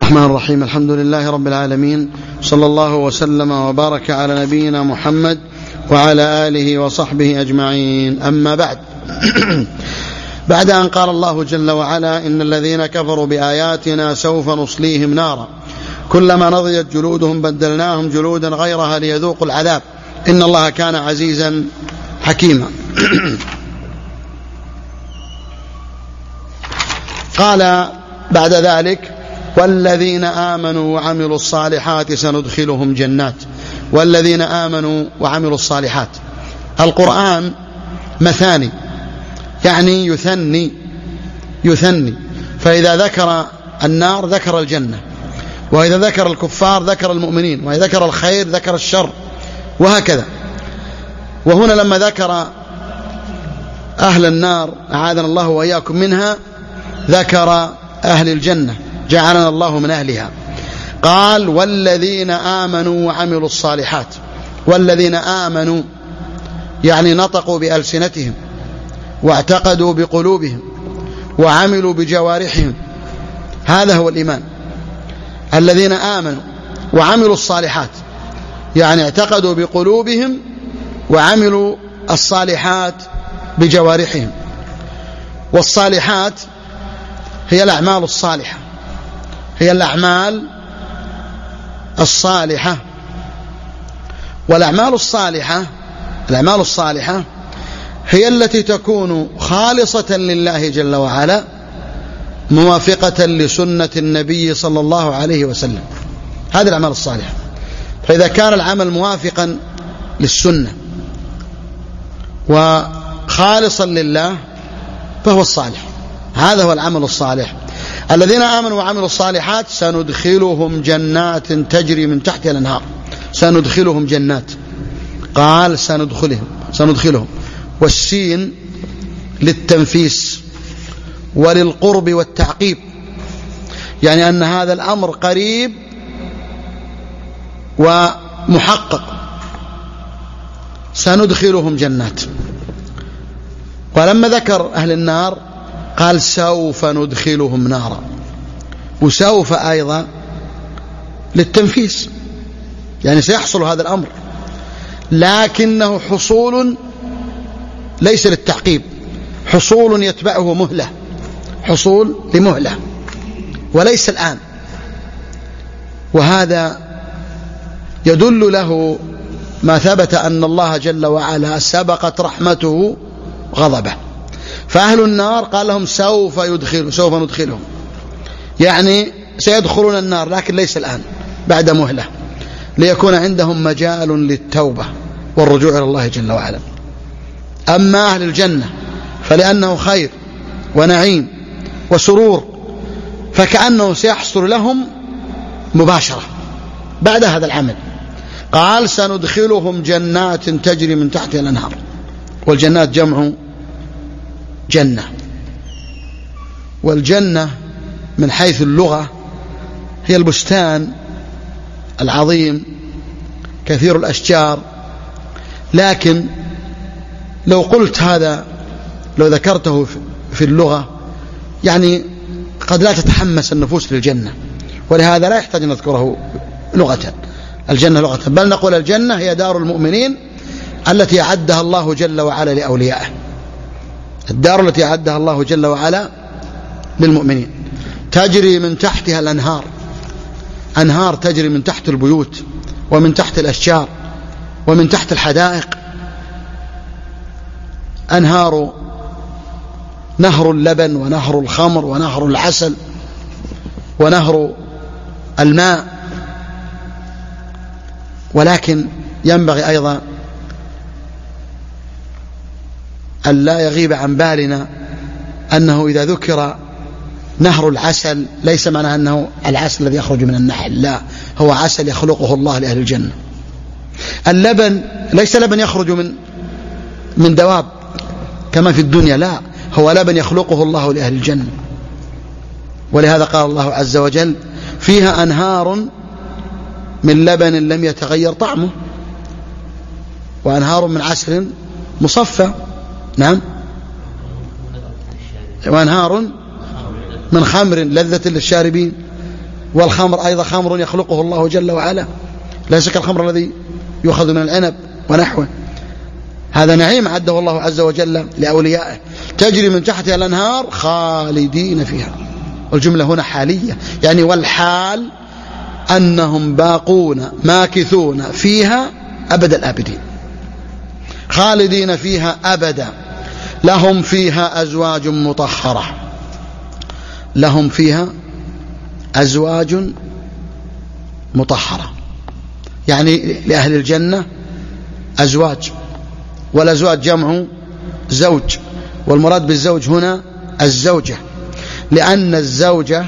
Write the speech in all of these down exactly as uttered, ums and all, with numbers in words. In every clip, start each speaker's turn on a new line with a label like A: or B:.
A: الرحمن الرحيم. الحمد لله رب العالمين، صلى الله وسلم وبارك على نبينا محمد وعلى آله وصحبه أجمعين. أما بعد بعد أن قال الله جل وعلا: إن الذين كفروا بآياتنا سوف نصليهم نارا كلما نضجت جلودهم بدلناهم جلودا غيرها ليذوقوا العذاب إن الله كان عزيزا حكيما. قال بعد ذلك: والذين آمنوا وعملوا الصالحات سندخلهم جنات. والذين آمنوا وعملوا الصالحات، القرآن مثاني، يعني يثني يثني فإذا ذكر النار ذكر الجنة، وإذا ذكر الكفار ذكر المؤمنين، وإذا ذكر الخير ذكر الشر، وهكذا. وهنا لما ذكر أهل النار أعاذنا الله وإياكم منها ذكر أهل الجنة جعلنا الله من أهلها. قال: والذين آمنوا وعملوا الصالحات. والذين آمنوا يعني نطقوا بألسنتهم واعتقدوا بقلوبهم وعملوا بجوارحهم، هذا هو الإيمان. الذين آمنوا وعملوا الصالحات يعني اعتقدوا بقلوبهم وعملوا الصالحات بجوارحهم. والصالحات هي الأعمال الصالحة، هي الأعمال الصالحة. والأعمال الصالحة الأعمال الصالحة هي التي تكون خالصة لله جل وعلا، موافقة لسنة النبي صلى الله عليه وسلم. هذه الأعمال الصالحة. فإذا كان العمل موافقا للسنة وخالصا لله فهو الصالح، هذا هو العمل الصالح. الذين آمنوا وعملوا الصالحات سندخلهم جنات تجري من تحتها الأنهار. سندخلهم جنات، قال سندخلهم سندخلهم والسين للتنفيس وللقرب والتعقيب، يعني أن هذا الأمر قريب ومحقق. سندخلهم جنات. ولما ذكر أهل النار قال: سوف ندخلهم نارا. وسوف أيضا للتنفيس، يعني سيحصل هذا الأمر، لكنه حصول ليس للتعقيب، حصول يتبعه مهلة، حصول لمهلة وليس الآن. وهذا يدل له ما ثبت أن الله جل وعلا سبقت رحمته غضبه. فأهل النار قال لهم: سوف يدخل سوف ندخلهم، يعني سيدخلون النار لكن ليس الآن، بعد مهلة، ليكون عندهم مجال للتوبة والرجوع إلى الله جل وعلا. أما أهل الجنة فلأنه خير ونعيم وسرور، فكأنه سيحصل لهم مباشرة بعد هذا العمل. قال: سندخلهم جنات تجري من تحتها الأنهار. والجنات جمع جنة. والجنة من حيث اللغة هي البستان العظيم كثير الأشجار، لكن لو قلت هذا لو ذكرته في اللغة يعني قد لا تتحمس النفوس للجنة، ولهذا لا يحتاج أن نذكره لغة الجنة لغة، بل نقول الجنة هي دار المؤمنين التي أعدها الله جل وعلا لأوليائه، الدار التي أعدها الله جل وعلا للمؤمنين. تجري من تحتها الأنهار، أنهار تجري من تحت البيوت ومن تحت الأشجار ومن تحت الحدائق. أنهار، نهر اللبن ونهر الخمر ونهر العسل ونهر الماء. ولكن ينبغي أيضا أن لا يغيب عن بالنا أنه إذا ذكر نهر العسل ليس معناه أنه العسل الذي يخرج من النحل، لا، هو عسل يخلقه الله لأهل الجنة. اللبن ليس لبن يخرج من من دواب كما في الدنيا، لا، هو لبن يخلقه الله لأهل الجنة. ولهذا قال الله عز وجل: فيها أنهار من لبن لم يتغير طعمه وأنهار من عسل مصفى. نعم. وأنهار من خمر لذة للشاربين والخمر أيضا خمر يخلقه الله جل وعلا، ليس كالخمر الذي يؤخذ من العنب ونحوه. هذا نعيم عده الله عز وجل لأوليائه، تجري من تحتها الأنهار خالدين فيها. والجملة هنا حالية، يعني والحال أنهم باقون ماكثون فيها أبد الآبدين، خالدين فيها أبدا. لهم فيها أزواج مطهرة، لهم فيها أزواج مطهرة، يعني لأهل الجنة أزواج، والأزواج جمع زوج، والمراد بالزوج هنا الزوجة، لأن الزوجة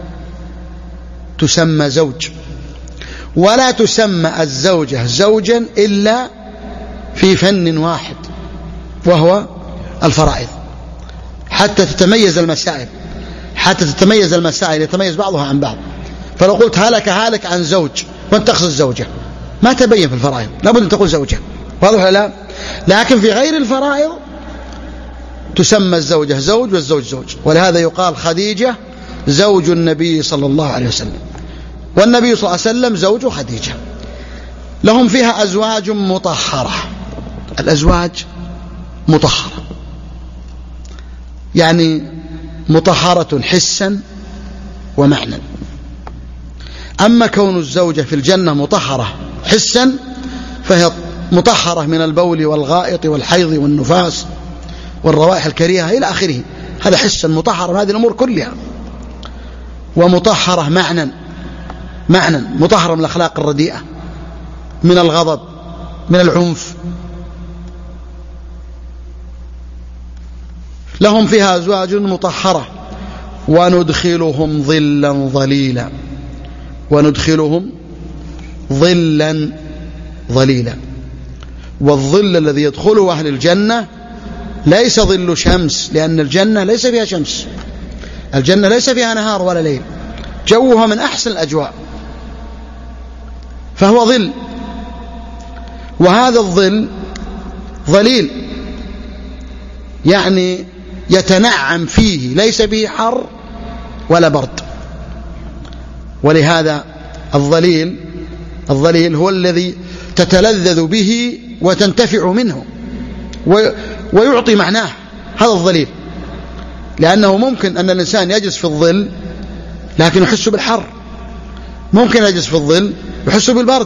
A: تسمى زوج، ولا تسمى الزوجة زوجا إلا في فن واحد وهو الفرائض، حتى تتميز المسائل، حتى تتميز المسائل يتميز بعضها عن بعض. فلو قلت هلك هالك عن زوج وانت تقصد الزوجة ما تبين في الفرائض، لابد أن تقول زوجة، واضح لا؟ لكن في غير الفرائض تسمى الزوجة زوج والزوج زوج، ولهذا يقال خديجة زوج النبي صلى الله عليه وسلم، والنبي صلى الله عليه وسلم زوج خديجة. لهم فيها أزواج مطهرة، الأزواج مطهرة يعني مطهرة حسا ومعنى. أما كون الزوجة في الجنة مطهرة حسا فهي مطهرة من البول والغائط والحيض والنفاس والروائح الكريهة إلى آخره، هذا حسا مطهرة من هذه الأمور كلها. ومطهرة معنى، معنى مطهرة من الأخلاق الرديئة، من الغضب، من العنف. لهم فيها أزواج مطهرة وندخلهم ظلا ظليلا، وندخلهم ظلا ظليلا. والظل الذي يدخله أهل الجنة ليس ظل شمس، لأن الجنة ليس فيها شمس، الجنة ليس فيها نهار ولا ليل، جوها من أحسن الأجواء، فهو ظل. وهذا الظل ظليل يعني يتنعم فيه، ليس به حر ولا برد. ولهذا الظليل الظليل هو الذي تتلذذ به وتنتفع منه ويعطي معناه، هذا الظليل. لأنه ممكن أن الإنسان يجلس في الظل لكن يحس بالحر، ممكن يجلس في الظل يحس بالبرد.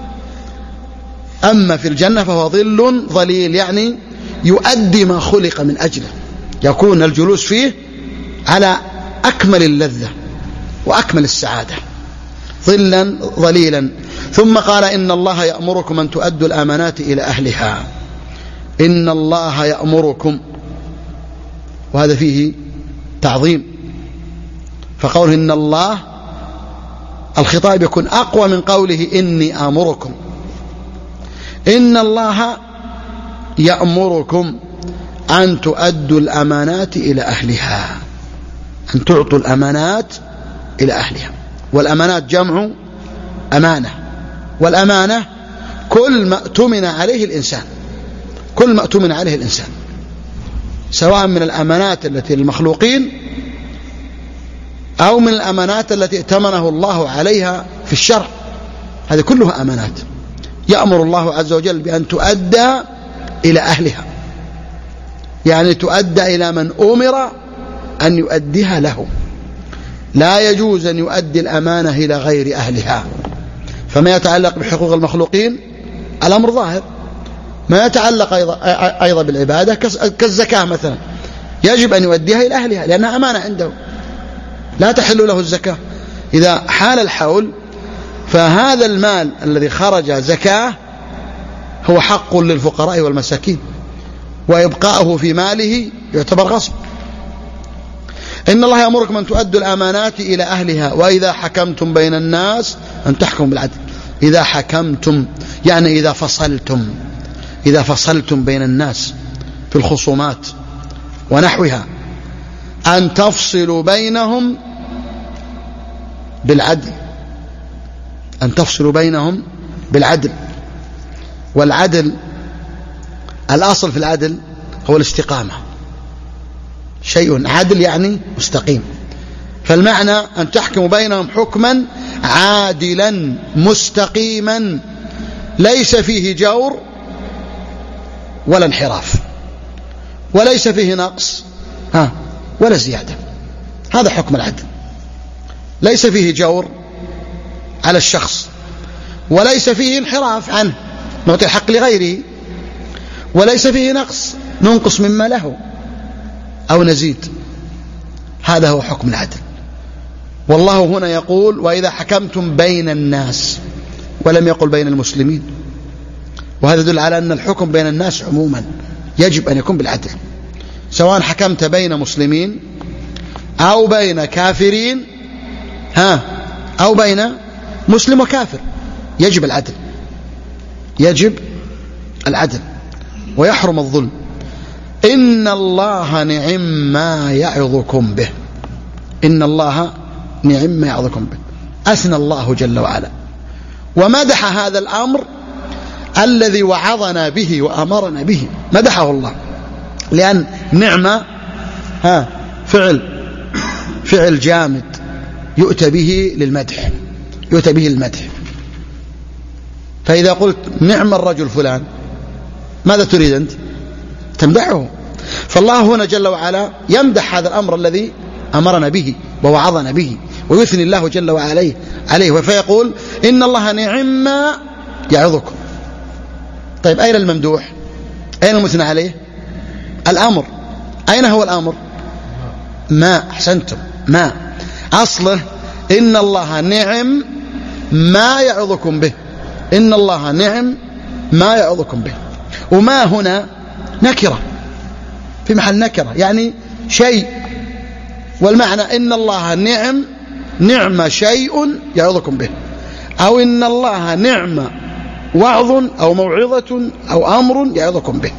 A: أما في الجنة فهو ظل ظليل يعني يؤدي ما خلق من أجله، يكون الجلوس فيه على أكمل اللذة وأكمل السعادة، ظلا ظليلا. ثم قال إن الله يأمركم أن تؤدوا الأمانات إلى أهلها، إن الله يأمركم، وهذا فيه تعظيم. فقوله إن الله الخطاب يكون أقوى من قوله إني آمركم. إن الله يأمركم أن تؤدوا الأمانات إلى أهلها، أن تعطوا الأمانات إلى أهلها. والأمانات جمع أمانة، والأمانة كل ما اؤتمن عليه الإنسان، كل ما اؤتمن عليه الإنسان، سواء من الأمانات التي للمخلوقين أو من الأمانات التي ائتمنه الله عليها في الشرع، هذه كلها أمانات يأمر الله عز وجل بأن تؤدى إلى أهلها، يعني تؤدى إلى من أمر أن يؤديها له. لا يجوز أن يؤدي الأمانة إلى غير أهلها. فما يتعلق بحقوق المخلوقين الأمر ظاهر، ما يتعلق أيضا بالعبادة كالزكاة مثلا يجب أن يؤديها إلى أهلها لأنها أمانة عنده، لا تحل له الزكاة. إذا حال الحول فهذا المال الذي خرج زكاة هو حق للفقراء والمساكين، وإبقاؤه في ماله يعتبر غصب. إن الله يأمركم أن تؤدوا الأمانات إلى أهلها وإذا حكمتم بين الناس أن تحكموا بالعدل. إذا حكمتم يعني إذا فصلتم، إذا فصلتم بين الناس في الخصومات ونحوها أن تفصلوا بينهم بالعدل، أن تفصلوا بينهم بالعدل. والعدل الأصل في العدل هو الاستقامة، شيء عدل يعني مستقيم. فالمعنى أن تحكم بينهم حكما عادلا مستقيما ليس فيه جور ولا انحراف وليس فيه نقص ها ولا زيادة. هذا حكم العدل، ليس فيه جور على الشخص وليس فيه انحراف عنه نعطي الحق لغيره وليس فيه نقص ننقص مما له أو نزيد. هذا هو حكم العدل. والله هنا يقول وإذا حكمتم بين الناس، ولم يقل بين المسلمين، وهذا يدل على أن الحكم بين الناس عموما يجب أن يكون بالعدل، سواء حكمت بين مسلمين أو بين كافرين ها أو بين مسلم وكافر، يجب العدل، يجب العدل ويحرم الظلم. إن الله نعم ما يعظكم به، إن الله نعم ما يعظكم به. أثنى الله جل وعلا ومدح هذا الأمر الذي وعظنا به وأمرنا به، مدحه الله، لأن نعمة ها فعل فعل جامد يؤتى به للمدح، يؤتى به للمدح. فإذا قلت نعم الرجل فلان ماذا تريد أنت؟ تمدحه. فالله هنا جل وعلا يمدح هذا الأمر الذي أمرنا به ووعظنا به، ويثني الله جل وعلا عليه، فيقول إن الله نعم ما يعظكم. طيب أين الممدوح؟ أين المثنى عليه؟ الأمر. أين هو الأمر؟ ما. أحسنتم، ما أصله إن الله نعم ما يعظكم به، إن الله نعم ما يعظكم به. وما هنا نكرة في محل نكرة، يعني شيء، والمعنى إن الله نعم نعم شيء يعظكم به، أو إن الله نعم وعظ أو موعظة أو أمر يعظكم به.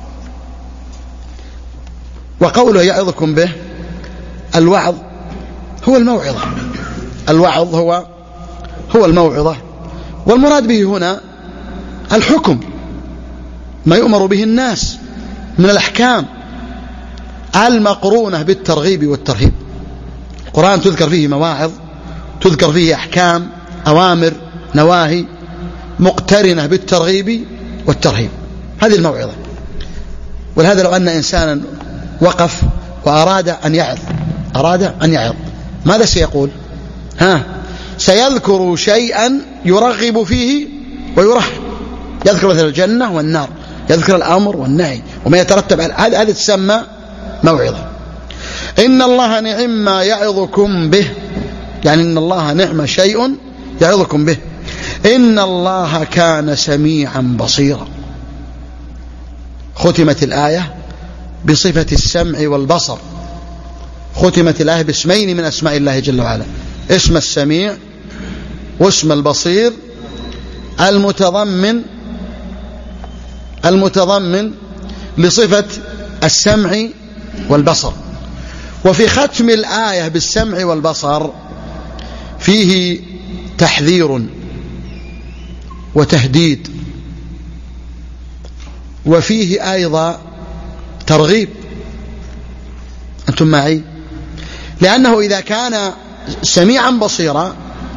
A: وقوله يعظكم به، الوعظ هو الموعظة، الوعظ هو هو الموعظة، والمراد به هنا الحكم، ما يؤمر به الناس من الأحكام المقرونة بالترغيب والترهيب. القرآن تذكر فيه مواعظ، تذكر فيه أحكام، أوامر، نواهي مقترنة بالترغيب والترهيب، هذه الموعظة. ولهذا لو أن إنسانا وقف وأراد أن يعظ، أراد أن يعظ ماذا سيقول؟ ها سيذكر شيئا يرغب فيه ويرهب، يذكر مثل الجنة والنار، يذكر الأمر والنهي وما يترتب على هذا، هذا تسمى موعظة. إن الله نعم ما يعظكم به، يعني إن الله نعم شيء يعظكم به. إن الله كان سميعا بصيرا. ختمت الآية بصفة السمع والبصر، ختمت الآية باسمين من أسماء الله جل وعلا، اسم السميع واسم البصير، المتضمن المتضمن لصفة السمع والبصر. وفي ختم الآية بالسمع والبصر فيه تحذير وتهديد، وفيه أيضا ترغيب. أنتم معي؟ لأنه إذا كان سميعا بصيرا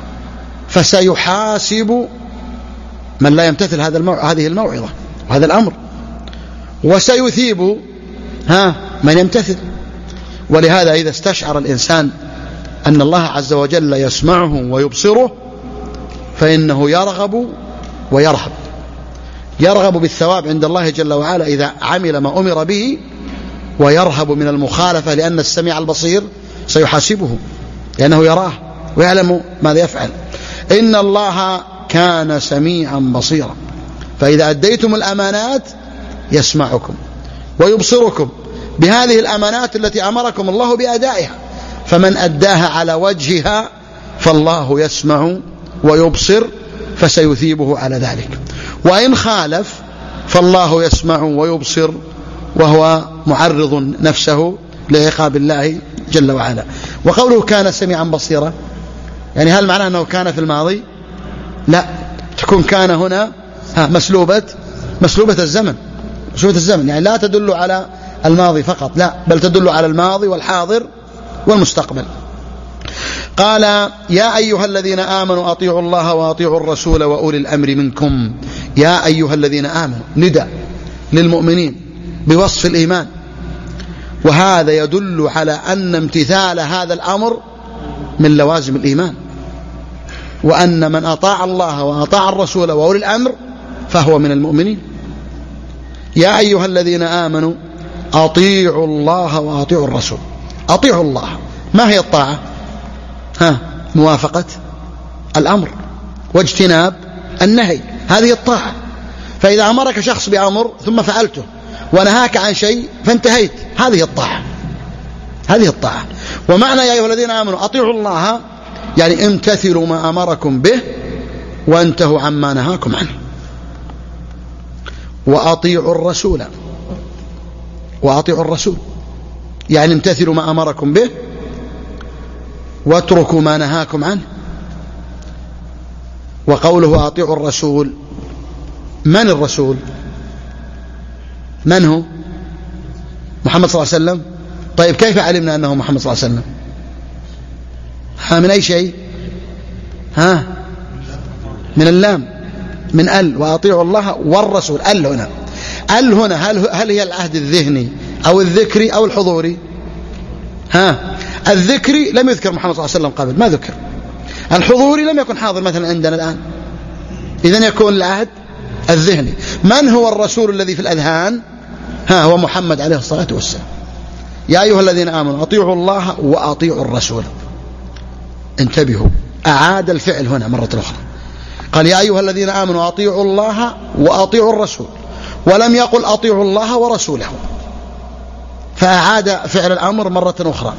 A: فسيحاسب من لا يمتثل هذا المو... هذه الموعظة وهذا الأمر، وسيثيب ها من يمتثل. ولهذا إذا استشعر الإنسان أن الله عز وجل يسمعه ويبصره فإنه يرغب ويرهب، يرغب بالثواب عند الله جل وعلا إذا عمل ما أمر به، ويرهب من المخالفة لأن السميع البصير سيحاسبه لأنه يراه ويعلم ماذا يفعل. إن الله كان سميعا بصيرا، فإذا أديتم الأمانات يسمعكم ويبصركم بهذه الأمانات التي أمركم الله بأدائها، فمن أداها على وجهها فالله يسمع ويبصر فسيثيبه على ذلك، وإن خالف فالله يسمع ويبصر وهو معرض نفسه لعقاب الله جل وعلا. وقوله كان سميعا بصيرا، يعني هل معناه أنه كان في الماضي؟ لا، تكون كان هنا مسلوبة مسلوبة الزمن، مسلوبة الزمن يعني لا تدل على الماضي فقط، لا، بل تدل على الماضي والحاضر والمستقبل. قال يا أيها الذين آمنوا أطيعوا الله وأطيعوا الرسول وأولي الأمر منكم. يا أيها الذين آمنوا ندى للمؤمنين بوصف الإيمان، وهذا يدل على أن امتثال هذا الأمر من لوازم الإيمان، وأن من أطاع الله وأطاع الرسول وأولي الأمر فهو من المؤمنين. يا أيها الذين آمنوا أطيعوا الله وأطيعوا الرسول. أطيعوا الله، ما هي الطاعة؟ ها موافقة الأمر واجتناب النهي، هذه الطاعة. فإذا أمرك شخص بأمر ثم فعلته ونهاك عن شيء فانتهيت، هذه الطاعة، هذه الطاعة. ومعنى يا أيها الذين آمنوا أطيعوا الله يعني امتثلوا ما أمركم به وانتهوا عما نهاكم عنه. وأطيعوا الرسول، وأطيعوا الرسول يعني امتثلوا ما أمركم به واتركوا ما نهاكم عنه. وقوله أطيعوا الرسول، من الرسول؟ من هو؟ محمد صلى الله عليه وسلم. طيب كيف علمنا أنه محمد صلى الله عليه وسلم؟ ها من أي شيء؟ ها من اللام، من ال. وأطيعوا الله والرسول. ال هنا، ال هنا هل, هل هي العهد الذهني أو الذكري أو الحضوري؟ ها الذكري لم يذكر محمد صلى الله عليه وسلم قبل، ما ذكر. الحضوري لم يكن حاضر مثلا عندنا الآن، إذن يكون العهد الذهني. من هو الرسول الذي في الأذهان؟ ها هو محمد عليه الصلاة والسلام. يا أيها الذين آمنوا أطيعوا الله وأطيعوا الرسول. انتبهوا، أعاد الفعل هنا مرة أخرى، قال يا أيها الذين آمنوا أطيعوا الله وأطيعوا الرسول، ولم يقل أطيعوا الله ورسوله، فأعاد فعل الأمر مرة أخرى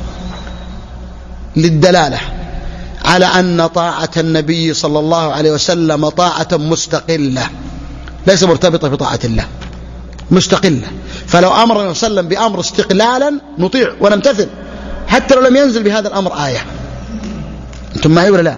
A: للدلالة على أن طاعة النبي صلى الله عليه وسلم طاعة مستقلة ليس مرتبطة بطاعة الله، مستقلة. فلو أمر النبي صلى الله عليه وسلم بأمر استقلالا نطيع ونمتثل حتى لو لم ينزل بهذا الأمر آية. أنتم معي ولا لا؟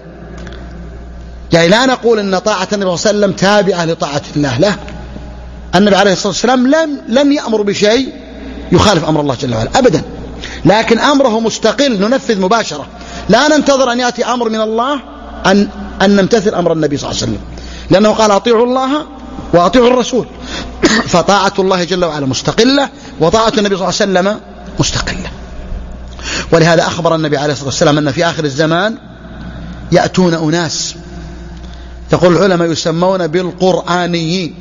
A: يعني لا نقول أن طاعة النبي صلى الله عليه وسلم تابعة لطاعة الله، لا. النبي عليه الصلاة والسلام لم لم يأمر بشيء يخالف أمر الله جل وعلا أبدا، لكن أمره مستقل ننفذ مباشرة، لا ننتظر أن يأتي أمر من الله أن أن نمتثل أمر النبي صلى الله عليه وسلم، لأنه قال أطيعوا الله وأطيعوا الرسول. فطاعة الله جل وعلا مستقلة، وطاعة النبي صلى الله عليه وسلم مستقلة. ولهذا أخبر النبي عليه الصلاة والسلام أن في آخر الزمان يأتون أناس، يقول العلماء يسمون بالقرآنيين.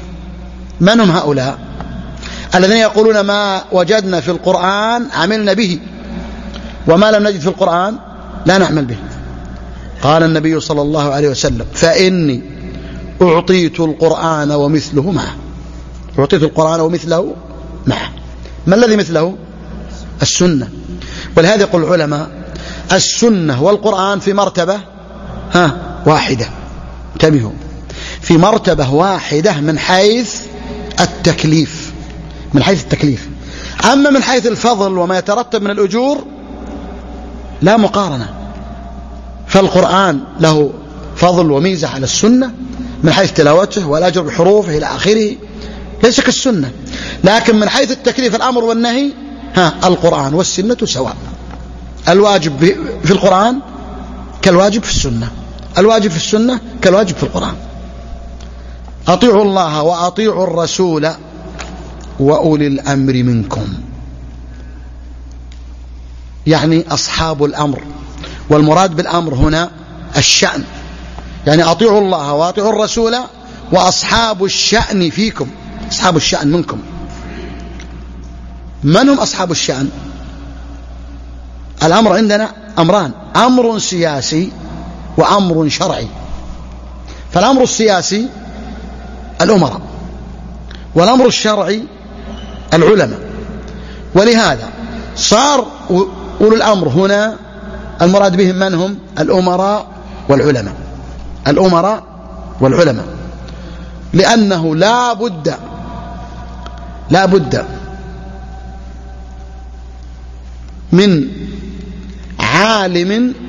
A: من هم هؤلاء؟ الذين يقولون ما وجدنا في القرآن عملنا به، وما لم نجد في القرآن لا نعمل به. قال النبي صلى الله عليه وسلم فإني أعطيت القرآن ومثله معه. أعطيت القرآن ومثله معه. ما الذي مثله؟ السنة. ولهذا يقول العلماء السنة والقرآن في مرتبة ها واحدة، انتبهوا، في مرتبة واحدة من حيث التكليف، من حيث التكليف. أما من حيث الفضل وما يترتب من الأجور لا مقارنة. فالقرآن له فضل وميزة على السنة من حيث تلاوته والأجر بحروفه إلى آخره، ليس كالسنة. لكن من حيث التكليف الأمر والنهي ها القرآن والسنة سواء. الواجب في القرآن كالواجب في السنة، الواجب في السنة كالواجب في القرآن. أطيعوا الله وأطيعوا الرسول وأولي الأمر منكم، يعني أصحاب الأمر. والمراد بالأمر هنا الشأن، يعني أطيعوا الله وأطيعوا الرسول وأصحاب الشأن فيكم، أصحاب الشأن منكم. من هم أصحاب الشأن؟ الأمر عندنا أمران، أمر سياسي وأمر شرعي. فالأمر السياسي الأمراء، والأمر الشرعي العلماء. ولهذا صار أولو الأمر هنا المراد بهم من هم؟ الأمراء والعلماء، الأمراء والعلماء، لأنه لا بد لا بد من عالم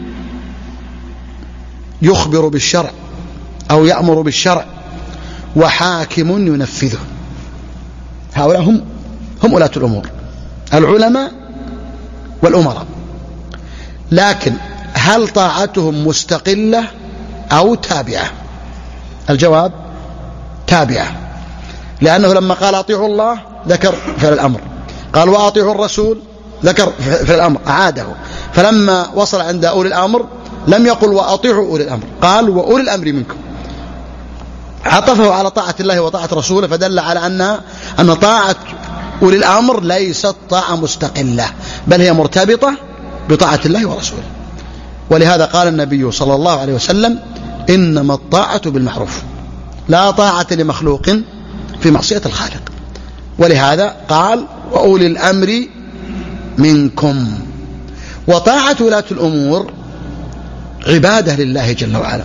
A: يخبر بالشرع أو يأمر بالشرع وحاكم ينفذه. هؤلاء هم هم ولاة الأمور، العلماء والأمراء. لكن هل طاعتهم مستقلة أو تابعة؟ الجواب تابعة، لأنه لما قال أطيعوا الله ذكر فعل الأمر، قال وأطيعوا الرسول ذكر فعل الأمر أعاده، فلما وصل عند أولي الأمر لم يقل وأطيعوا أولي الأمر، قال وأولي الأمر منكم، عطفه على طاعة الله وطاعة رسوله، فدل على أن أن طاعة أولي الأمر ليست طاعة مستقلة، بل هي مرتبطة بطاعة الله ورسوله. ولهذا قال النبي صلى الله عليه وسلم إنما الطاعة بالمعروف، لا طاعة لمخلوق في معصية الخالق. ولهذا قال وأولي الأمر منكم. وطاعة ولاة الأمور عبادة لله جل وعلا.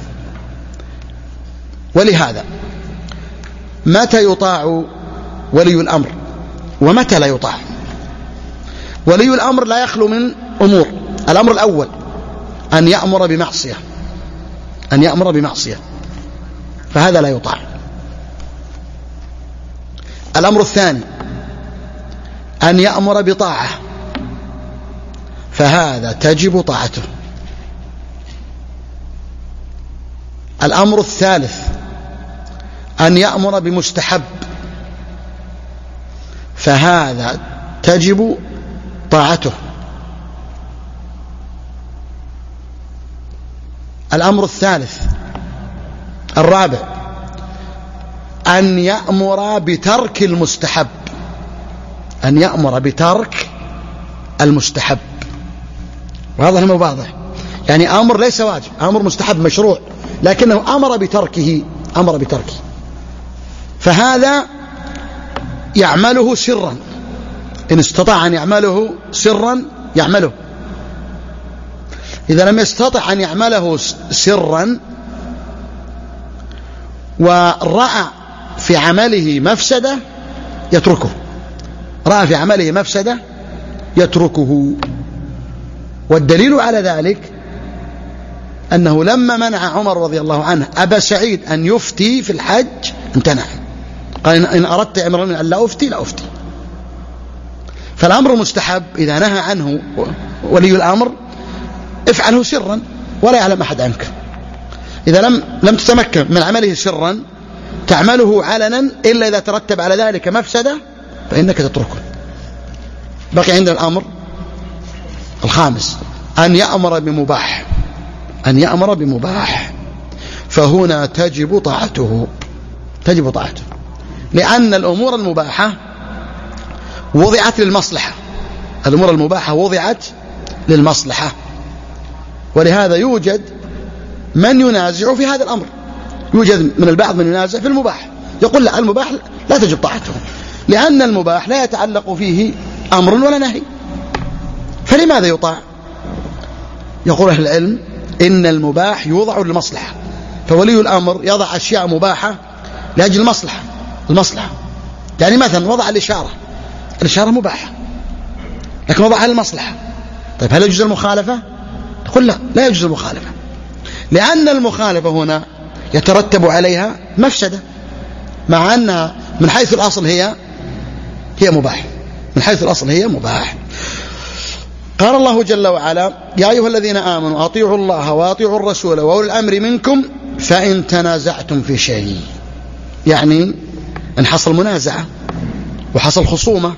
A: ولهذا متى يطاع ولي الأمر ومتى لا يطاع؟ ولي الأمر لا يخلو من أمور. الأمر الأول أن يأمر بمعصية، أن يأمر بمعصية، فهذا لا يطاع. الأمر الثاني أن يأمر بطاعة، فهذا تجب طاعته. الأمر الثالث أن يأمر بمستحب، فهذا تجب طاعته. الأمر الثالث الرابع أن يأمر بترك المستحب، أن يأمر بترك المستحب. واضح مو واضح؟ يعني أمر ليس واجب، أمر مستحب مشروع، لكنه أمر بتركه، أمر بتركه، فهذا يعمله سرا، إن استطاع أن يعمله سرا يعمله. إذا لم يستطع أن يعمله سرا ورأى في عمله مفسدة يتركه، رأى في عمله مفسدة يتركه. والدليل على ذلك أنه لما منع عمر رضي الله عنه أبا سعيد أن يفتي في الحج امتنع، قال إن أردت يا أمير المؤمنين أن لا أفتي لا أفتي. فالأمر مستحب إذا نهى عنه ولي الأمر افعله سرا ولا يعلم أحد عنك. إذا لم لم تتمكن من عمله سرا تعمله علنا إلا إذا ترتب على ذلك مفسدة فإنك تتركه. بقي عندنا الأمر الخامس أن يأمر بمباح، أن يأمر بمباح، فهنا تجب طاعته، تجب طاعته، لأن الأمور المباحة وضعت للمصلحة، الأمور المباحة وضعت للمصلحة. ولهذا يوجد من ينازع في هذا الأمر، يوجد من البعض من ينازع في المباح، يقول لا المباح لا تجب طاعته، لأن المباح لا يتعلق فيه أمر ولا نهي، فلماذا يطاع؟ يقول أهل العلم إن المباح يوضع للمصلحة، فولي الأمر يضع أشياء مباحة لأجل المصلحة، المصلحة يعني مثلا وضع الإشارة، الإشارة مباحة لكن وضعها للمصلحة. طيب هل يجوز المخالفة؟ تقول لا، لا يجوز المخالفة، لأن المخالفة هنا يترتب عليها مفسدة، مع أنها من حيث الأصل هي هي مباح، من حيث الأصل هي مباح. قال الله جل وعلا يا أيها الذين آمنوا أطيعوا الله وأطيعوا الرسول وأولي الأمر منكم فإن تنازعتم في شيء، يعني إن حصل منازعة وحصل خصومة،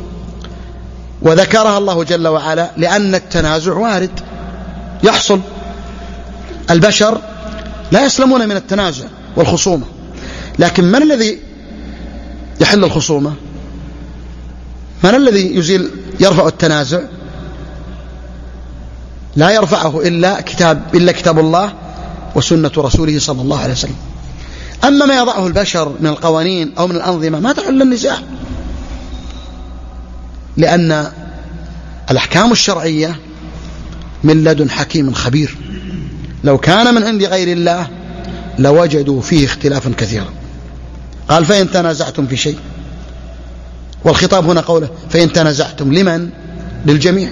A: وذكرها الله جل وعلا لأن التنازع وارد يحصل، البشر لا يسلمون من التنازع والخصومة، لكن من الذي يحل الخصومة؟ من الذي يزيل يرفع التنازع؟ لا يرفعه إلا كتاب إلا كتاب الله وسنة رسوله صلى الله عليه وسلم. أما ما يضعه البشر من القوانين أو من الأنظمة ما تحل النزاع، لأن الأحكام الشرعية من لدن حكيم خبير، لو كان من عند غير الله لوجدوا فيه اختلافا كثيرا. قال فإن تنازعتم في شيء، والخطاب هنا قوله فإن تنازعتم، لمن؟ للجميع.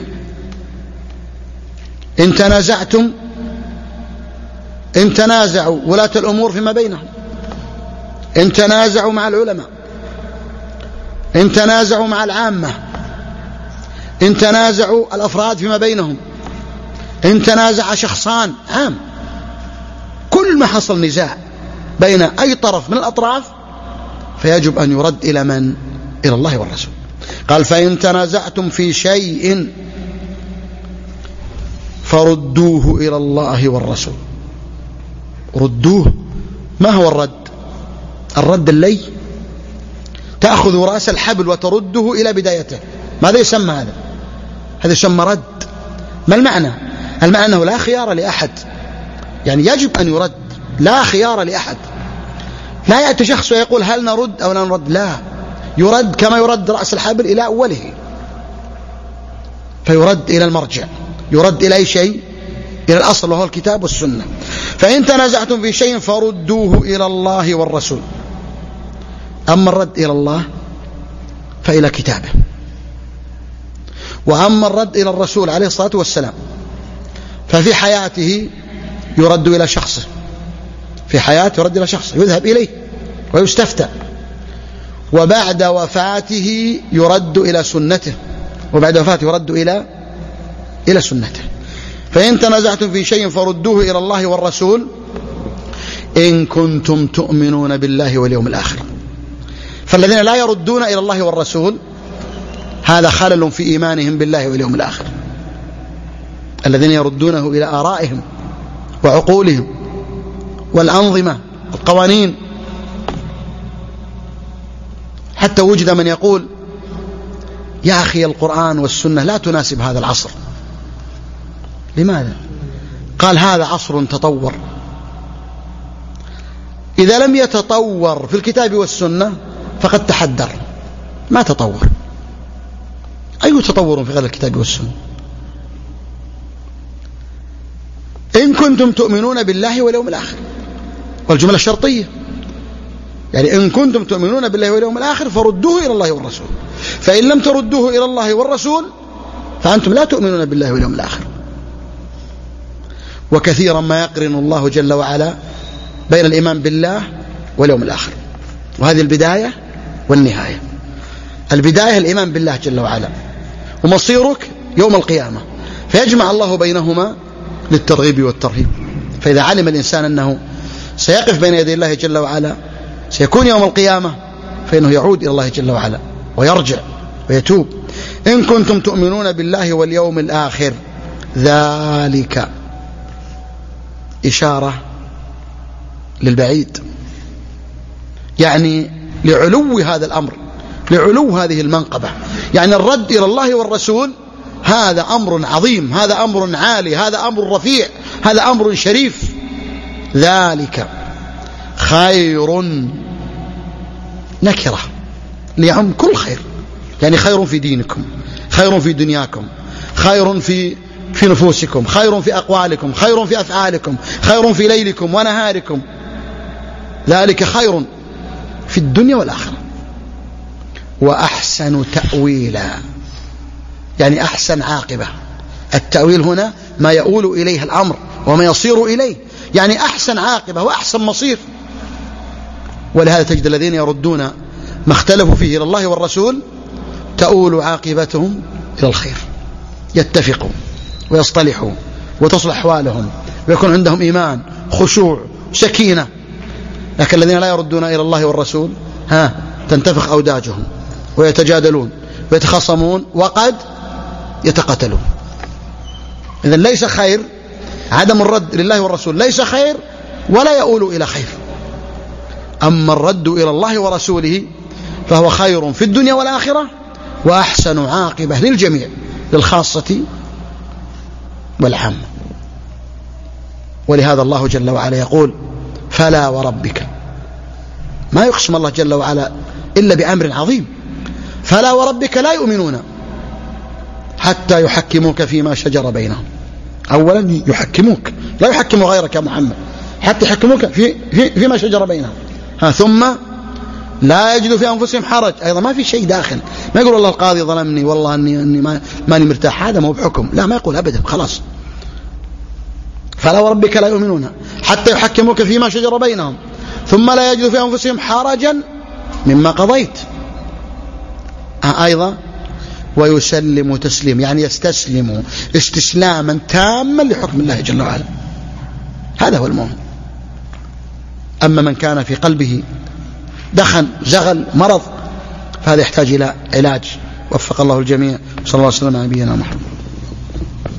A: إن تنازعتم، إن تنازعوا ولاة الأمور فيما بينهم، إن تنازعوا مع العلماء، إن تنازعوا مع العامة، إن تنازعوا الأفراد فيما بينهم، إن تنازع شخصان عام، كل ما حصل نزاع بين أي طرف من الأطراف فيجب أن يرد إلى من؟ إلى الله والرسول. قال فإن تنازعتم في شيء فردوه إلى الله والرسول. ردوه، ما هو الرد؟ الرد اللي تأخذ رأس الحبل وترده إلى بدايته، ماذا يسمى هذا؟ هذا يسمى رد. ما المعنى؟ المعنى أنه لا خيار لأحد، يعني يجب أن يرد، لا خيار لأحد. لا يأتي شخص ويقول هل نرد أو لا نرد، لا، يرد كما يرد رأس الحبل إلى أوله، فيرد إلى المرجع، يرد إلى أي شيء؟ إلى الأصل وهو الكتاب والسنة. فإن تنازعتم في شيء فردوه إلى الله والرسول. أما الرد إلى الله فإلى كتابه، وأما الرد إلى الرسول عليه الصلاة والسلام ففي حياته يرد إلى شخصه، في حياته يرد إلى شخصه يذهب إليه ويستفتى، وبعد وفاته يرد إلى سنته، وبعد وفاته يرد إلى إلى سنته. فإن تنازعتم في شيء فردوه إلى الله والرسول إن كنتم تؤمنون بالله واليوم الآخر. فالذين لا يردون إلى الله والرسول هذا خلل في إيمانهم بالله واليوم الآخر. الذين يردونه إلى آرائهم وعقولهم والأنظمة القوانين، حتى وجد من يقول يا أخي القرآن والسنة لا تناسب هذا العصر. لماذا؟ قال هذا عصر تطور، إذا لم يتطور في الكتاب والسنة فقد تحدر، ما تطور. أي تطور في غير الكتاب والسنة؟ إن كنتم تؤمنون بالله واليوم الآخر، والجملة شرطية، يعني إن كنتم تؤمنون بالله واليوم الآخر فردوه إلى الله والرسول. فإن لم تردوه إلى الله والرسول فأنتم لا تؤمنون بالله واليوم الآخر. وكثيرا ما يقرن الله جل وعلا بين الإيمان بالله واليوم الآخر، وهذه البداية والنهاية. البداية الإيمان بالله جل وعلا، ومصيرك يوم القيامة، فيجمع الله بينهما للترغيب والترهيب. فإذا علم الإنسان أنه سيقف بين يدي الله جل وعلا، سيكون يوم القيامة، فإنه يعود إلى الله جل وعلا ويرجع ويتوب. إن كنتم تؤمنون بالله واليوم الآخر، ذلك إشارة للبعيد، يعني لعلو هذا الأمر، لعلو هذه المنقبة. يعني الرد إلى الله والرسول هذا أمر عظيم، هذا أمر عالي، هذا أمر رفيع، هذا أمر شريف. ذلك خير، نكرة ليعم كل خير، يعني خير في دينكم، خير في دنياكم، خير في في نفوسكم، خير في أقوالكم، خير في أفعالكم، خير في ليلكم ونهاركم. ذلك خير في الدنيا والآخرة، وأحسن تأويلا، يعني أحسن عاقبة. التأويل هنا ما يؤول إليه الأمر وما يصير إليه، يعني أحسن عاقبة وأحسن مصير. ولهذا تجد الذين يردون ما اختلفوا فيه إلى الله والرسول تؤول عاقبتهم إلى الخير، يتفقوا ويصطلحوا وتصلح أحوالهم ويكون عندهم إيمان، خشوع، سكينة. لكن الذين لا يردون إلى الله والرسول ها تنتفخ أوداجهم ويتجادلون ويتخاصمون وقد يتقاتلون. إذن ليس خير عدم الرد لله والرسول، ليس خير ولا يؤول إلى خير. أما الرد إلى الله ورسوله فهو خير في الدنيا والآخرة وأحسن عاقبة للجميع، للخاصة والعامة. ولهذا الله جل وعلا يقول فلا وربك، ما يقسم الله جل وعلا إلا بأمر عظيم. فلا وربك لا يؤمنون حتى يحكموك فيما شجر بينهم. أولا يحكموك، لا يحكموا غيرك يا محمد، حتى يحكموك في في فيما شجر بينهم. ها ثم لا يجدوا في أنفسهم حرج، أيضا ما في شيء داخل، ما يقول والله القاضي ظلمني، والله أني, أني ما ماني مرتاح، هذا مو بحكم، لا ما يقول أبدا، خلاص. فلا وربك لا يؤمنون حتى يحكموك فيما شجر بينهم ثم لا يجدوا في أنفسهم حرجا مما قضيت. أيضا ويسلم تسليم، يعني يستسلم استسلاما تاما لحكم الله جل وعلا. هذا هو المؤمن. أما من كان في قلبه دخن زغل مرض فهذا يحتاج إلى علاج. وفق الله الجميع. صلى الله عليه وسلم على نبينا محمد.